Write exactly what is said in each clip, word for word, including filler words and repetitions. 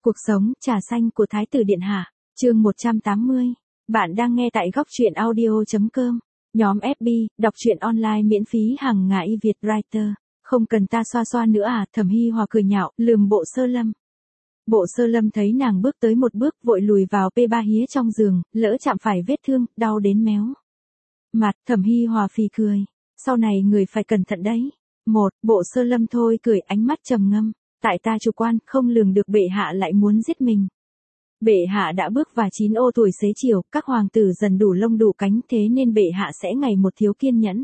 Cuộc sống, trà xanh của Thái tử Điện Hạ, chương một trăm tám mươi. Bạn đang nghe tại góc truyện audio.com. Nhóm ép bê, đọc truyện online miễn phí hàng ngày Việt Writer. Không cần ta xoa xoa nữa à, Thẩm Hi Hòa cười nhạo, lườm Bộ Sơ Lâm. Bộ Sơ Lâm thấy nàng bước tới một bước vội lùi vào pê ba hía trong giường, lỡ chạm phải vết thương, đau đến méo mặt. Thẩm Hi Hòa phì cười. Sau này người phải cẩn thận đấy. Một, Bộ Sơ Lâm thôi cười, ánh mắt trầm ngâm. Tại ta chủ quan, không lường được bệ hạ lại muốn giết mình. Bệ hạ đã bước vào chín ô tuổi xế chiều, các hoàng tử dần đủ lông đủ cánh, thế nên bệ hạ sẽ ngày một thiếu kiên nhẫn.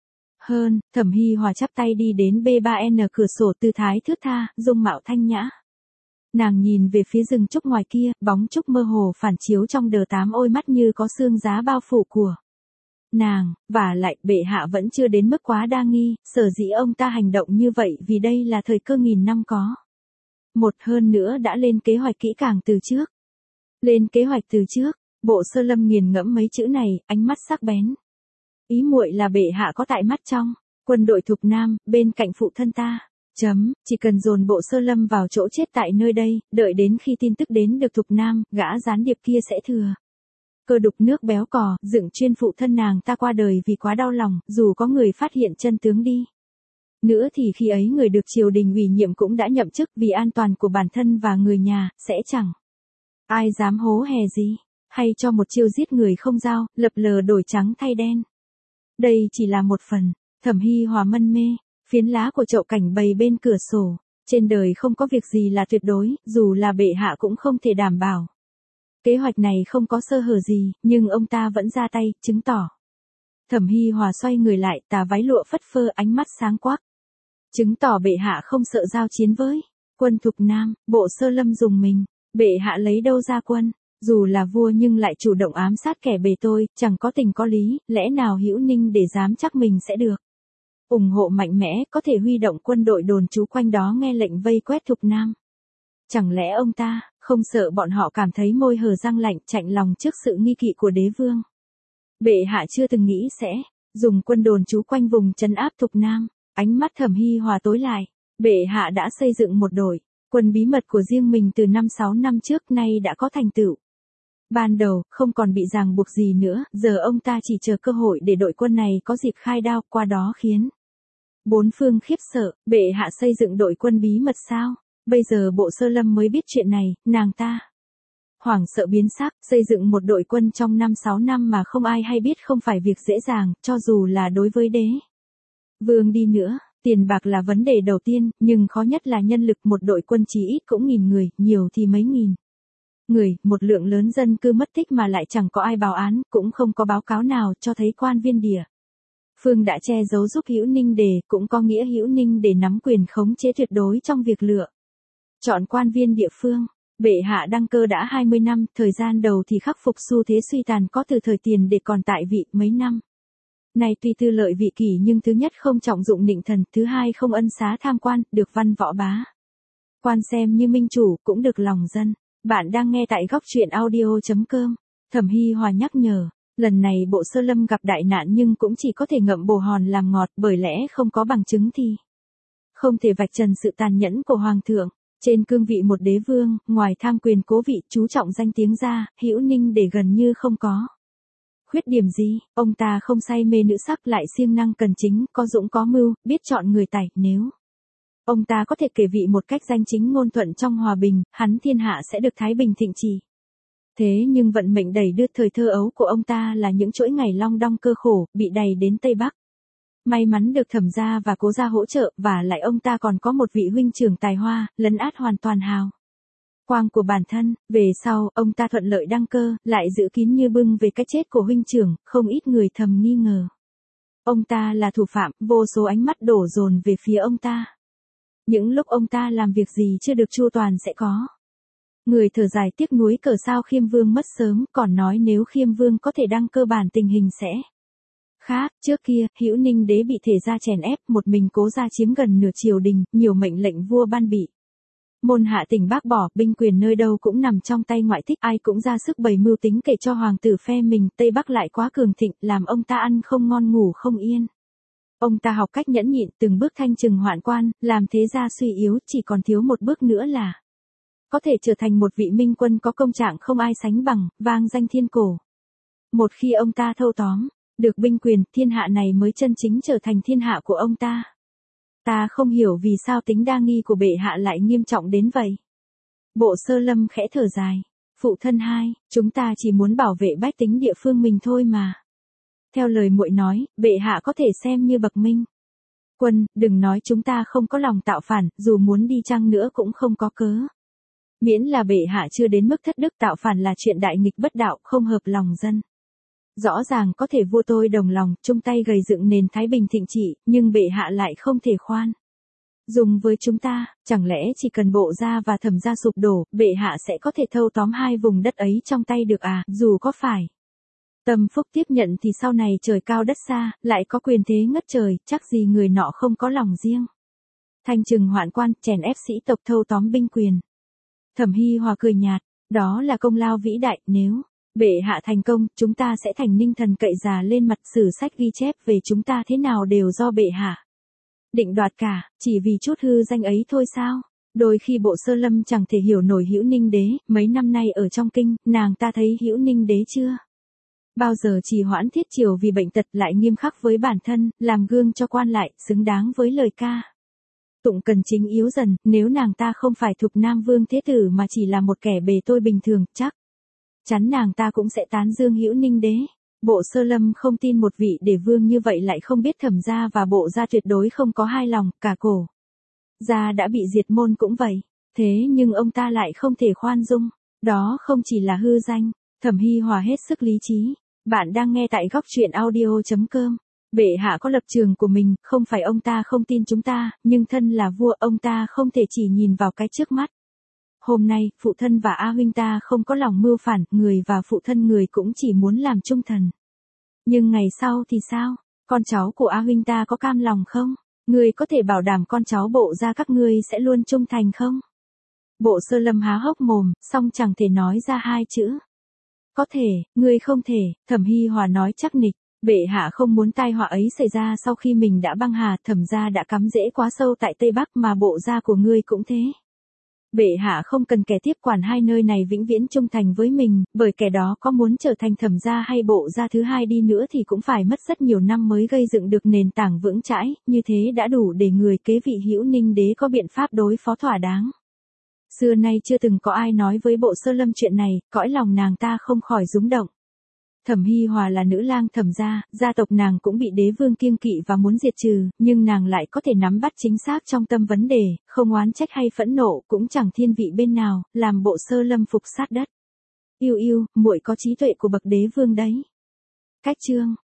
Hơn, Thẩm Hi Hòa chắp tay đi đến bê ba en cửa sổ, tư thái thướt tha, dung mạo thanh nhã. Nàng nhìn về phía rừng trúc ngoài kia, bóng trúc mơ hồ phản chiếu trong đờ tám, ôi mắt như có sương giá bao phủ của nàng, và lại bệ hạ vẫn chưa đến mức quá đa nghi, sở dĩ ông ta hành động như vậy vì đây là thời cơ nghìn năm có. Một, hơn nữa đã lên kế hoạch kỹ càng từ trước. Lên kế hoạch từ trước, Bộ Sơ Lâm nghiền ngẫm mấy chữ này, ánh mắt sắc bén. Ý muội là bệ hạ có tại mắt trong quân đội Thục Nam, bên cạnh phụ thân ta. Chấm, chỉ cần dồn Bộ Sơ Lâm vào chỗ chết tại nơi đây, đợi đến khi tin tức đến được Thục Nam, gã gián điệp kia sẽ thừa cơ đục nước béo cò, dựng chuyên phụ thân nàng ta qua đời vì quá đau lòng, dù có người phát hiện chân tướng đi nữa thì khi ấy người được triều đình ủy nhiệm cũng đã nhậm chức, vì an toàn của bản thân và người nhà, sẽ chẳng ai dám hố hè gì, hay cho một chiêu giết người không dao, lập lờ đổi trắng thay đen. Đây chỉ là một phần. Thẩm Hi Hòa mân mê, phiến lá của chậu cảnh bày bên cửa sổ. Trên đời không có việc gì là tuyệt đối, dù là bệ hạ cũng không thể đảm bảo. Kế hoạch này không có sơ hở gì, nhưng ông ta vẫn ra tay, chứng tỏ. Thẩm Hi Hòa xoay người lại, tà váy lụa phất phơ, ánh mắt sáng quắc. Chứng tỏ bệ hạ không sợ giao chiến với quân Thục Nam. Bộ Sơ Lâm dùng mình. Bệ hạ lấy đâu ra quân? Dù là vua nhưng lại chủ động ám sát kẻ bề tôi, chẳng có tình có lý, lẽ nào Hữu Ninh để dám chắc mình sẽ được ủng hộ mạnh mẽ, có thể huy động quân đội đồn trú quanh đó nghe lệnh vây quét Thục Nam. Chẳng lẽ ông ta không sợ bọn họ cảm thấy môi hở răng lạnh, chạnh lòng trước sự nghi kỵ của đế vương? Bệ hạ chưa từng nghĩ sẽ dùng quân đồn trú quanh vùng trấn áp Thục Nam. Ánh mắt Thẩm Hi Hòa tối lại. Bệ hạ đã xây dựng một đội quân bí mật của riêng mình từ năm sáu năm trước, nay đã có thành tựu. Ban đầu, không còn bị ràng buộc gì nữa, giờ ông ta chỉ chờ cơ hội để đội quân này có dịp khai đao, qua đó khiến bốn phương khiếp sợ. Bệ hạ xây dựng đội quân bí mật sao? Bây giờ Bộ Sơ Lâm mới biết chuyện này, nàng ta hoảng sợ biến sắc. Xây dựng một đội quân trong năm sáu năm mà không ai hay biết không phải việc dễ dàng, cho dù là đối với đế vương đi nữa. Tiền bạc là vấn đề đầu tiên, nhưng khó nhất là nhân lực. Một đội quân chỉ ít cũng nghìn người, nhiều thì mấy nghìn người, một lượng lớn dân cư mất tích mà lại chẳng có ai báo án, cũng không có báo cáo nào cho thấy quan viên địa phương đã che giấu giúp Hữu Ninh Đề, cũng có nghĩa Hữu Ninh Đề nắm quyền khống chế tuyệt đối trong việc lựa chọn quan viên địa phương. Bệ hạ đăng cơ đã hai mươi năm, thời gian đầu thì khắc phục xu thế suy tàn có từ thời Tiền Để còn tại vị mấy năm này tuy tư lợi vị kỷ, nhưng thứ nhất không trọng dụng nịnh thần, thứ hai không ân xá tham quan, được văn võ bá quan xem như minh chủ, cũng được lòng dân. Bạn đang nghe tại góc truyện audio.com. Thẩm Hi Hòa nhắc nhở, lần này Bộ Sơ Lâm gặp đại nạn nhưng cũng chỉ có thể ngậm bồ hòn làm ngọt, bởi lẽ không có bằng chứng thì không thể vạch trần sự tàn nhẫn của hoàng thượng. Trên cương vị một đế vương, ngoài tham quyền cố vị, chú trọng danh tiếng ra, Hữu Ninh Để gần như không có khuyết điểm gì. Ông ta không say mê nữ sắc, lại siêng năng cần chính, có dũng có mưu, biết chọn người tài. Nếu ông ta có thể kể vị một cách danh chính ngôn thuận trong hòa bình, hắn thiên hạ sẽ được thái bình thịnh trì. Thế nhưng vận mệnh đẩy đưa thời thơ ấu của ông ta là những chuỗi ngày long đong cơ khổ, bị đày đến Tây Bắc. May mắn được Thẩm gia và Cố gia hỗ trợ, và lại ông ta còn có một vị huynh trưởng tài hoa, lấn át hoàn toàn hào quang của bản thân. Về sau, ông ta thuận lợi đăng cơ, lại giữ kín như bưng về cái chết của huynh trưởng, không ít người thầm nghi ngờ ông ta là thủ phạm, vô số ánh mắt đổ dồn về phía ông ta. Những lúc ông ta làm việc gì chưa được chu toàn sẽ có người thở dài tiếc nuối, cờ sao Khiêm Vương mất sớm, còn nói nếu Khiêm Vương có thể đăng cơ bản tình hình sẽ khác. Trước kia, Hữu Ninh Đế bị thể gia chèn ép, một mình Cố gia chiếm gần nửa triều đình, nhiều mệnh lệnh vua ban bị môn hạ tỉnh bác bỏ, binh quyền nơi đâu cũng nằm trong tay ngoại thích, ai cũng ra sức bày mưu tính kể cho hoàng tử phe mình. Tây Bắc lại quá cường thịnh, làm ông ta ăn không ngon ngủ không yên. Ông ta học cách nhẫn nhịn, từng bước thanh trừng hoạn quan, làm thế gia suy yếu, chỉ còn thiếu một bước nữa là có thể trở thành một vị minh quân có công trạng không ai sánh bằng, vang danh thiên cổ. Một khi ông ta thâu tóm được binh quyền, thiên hạ này mới chân chính trở thành thiên hạ của ông ta. Ta không hiểu vì sao tính đa nghi của bệ hạ lại nghiêm trọng đến vậy. Bộ Sơ Lâm khẽ thở dài. Phụ thân hai, chúng ta chỉ muốn bảo vệ bách tính địa phương mình thôi mà. Theo lời muội nói, bệ hạ có thể xem như bậc minh quân, đừng nói chúng ta không có lòng tạo phản, dù muốn đi chăng nữa cũng không có cớ. Miễn là bệ hạ chưa đến mức thất đức, tạo phản là chuyện đại nghịch bất đạo, không hợp lòng dân. Rõ ràng có thể vua tôi đồng lòng, chung tay gầy dựng nền thái bình thịnh trị, nhưng bệ hạ lại không thể khoan dùng với chúng ta. Chẳng lẽ chỉ cần Bộ Gia và Thẩm gia sụp đổ, bệ hạ sẽ có thể thâu tóm hai vùng đất ấy trong tay được à? Dù có phải Tâm Phúc tiếp nhận thì sau này trời cao đất xa, lại có quyền thế ngất trời, chắc gì người nọ không có lòng riêng. Thanh trừng hoạn quan, chèn ép sĩ tộc, thâu tóm binh quyền. Thẩm Hi Hòa cười nhạt, đó là công lao vĩ đại, nếu bệ hạ thành công, chúng ta sẽ thành ninh thần cậy già lên mặt, sử sách ghi chép về chúng ta thế nào đều do bệ hạ định đoạt cả, chỉ vì chút hư danh ấy thôi sao? Đôi khi Bộ Sơ Lâm chẳng thể hiểu nổi Hữu Ninh đế, mấy năm nay ở trong kinh, nàng ta thấy Hữu Ninh đế chưa bao giờ trì hoãn thiết triều vì bệnh tật, lại nghiêm khắc với bản thân, làm gương cho quan lại, xứng đáng với lời ca tụng cần chính yếu dần. Nếu nàng ta không phải Thục Nam Vương Thế Tử mà chỉ là một kẻ bề tôi bình thường, chắc chắn nàng ta cũng sẽ tán dương Hữu Ninh đế. Bộ Sơ Lâm không tin một vị đế vương như vậy lại không biết Thẩm gia và Bộ gia tuyệt đối không có hai lòng, cả cổ gia đã bị diệt môn cũng vậy. Thế nhưng ông ta lại không thể khoan dung, đó không chỉ là hư danh. Thẩm Hi Hòa hết sức lý trí. Bạn đang nghe tại góc truyện audio chấm com. Bệ hạ có lập trường của mình, không phải ông ta không tin chúng ta, nhưng thân là vua, ông ta không thể chỉ nhìn vào cái trước mắt. Hôm nay, phụ thân và A huynh ta không có lòng mưu phản, người và phụ thân người cũng chỉ muốn làm trung thần. Nhưng ngày sau thì sao? Con cháu của A huynh ta có cam lòng không? Người có thể bảo đảm con cháu Bộ gia các ngươi sẽ luôn trung thành không? Bộ Sơ Lâm há hốc mồm, song chẳng thể nói ra hai chữ. Có thể, ngươi không thể. Thẩm Hi Hòa nói chắc nịch. Bệ hạ không muốn tai họa ấy xảy ra sau khi mình đã băng hà. Thẩm gia đã cắm rễ quá sâu tại Tây Bắc, mà Bộ gia của ngươi cũng thế. Bệ hạ không cần kẻ tiếp quản hai nơi này vĩnh viễn trung thành với mình, bởi kẻ đó có muốn trở thành Thẩm gia hay Bộ gia thứ hai đi nữa thì cũng phải mất rất nhiều năm mới gây dựng được nền tảng vững chãi, như thế đã đủ để người kế vị Hữu Ninh đế có biện pháp đối phó thỏa đáng. Xưa nay chưa từng có ai nói với Bộ Sơ Lâm chuyện này, cõi lòng nàng ta không khỏi rúng động. Thẩm Hi Hòa là nữ lang Thẩm gia, gia tộc nàng cũng bị đế vương kiêng kỵ và muốn diệt trừ, nhưng nàng lại có thể nắm bắt chính xác trong tâm vấn đề, không oán trách hay phẫn nộ, cũng chẳng thiên vị bên nào, làm Bộ Sơ Lâm phục sát đất. Yêu yêu, muội có trí tuệ của bậc đế vương đấy. Cách chương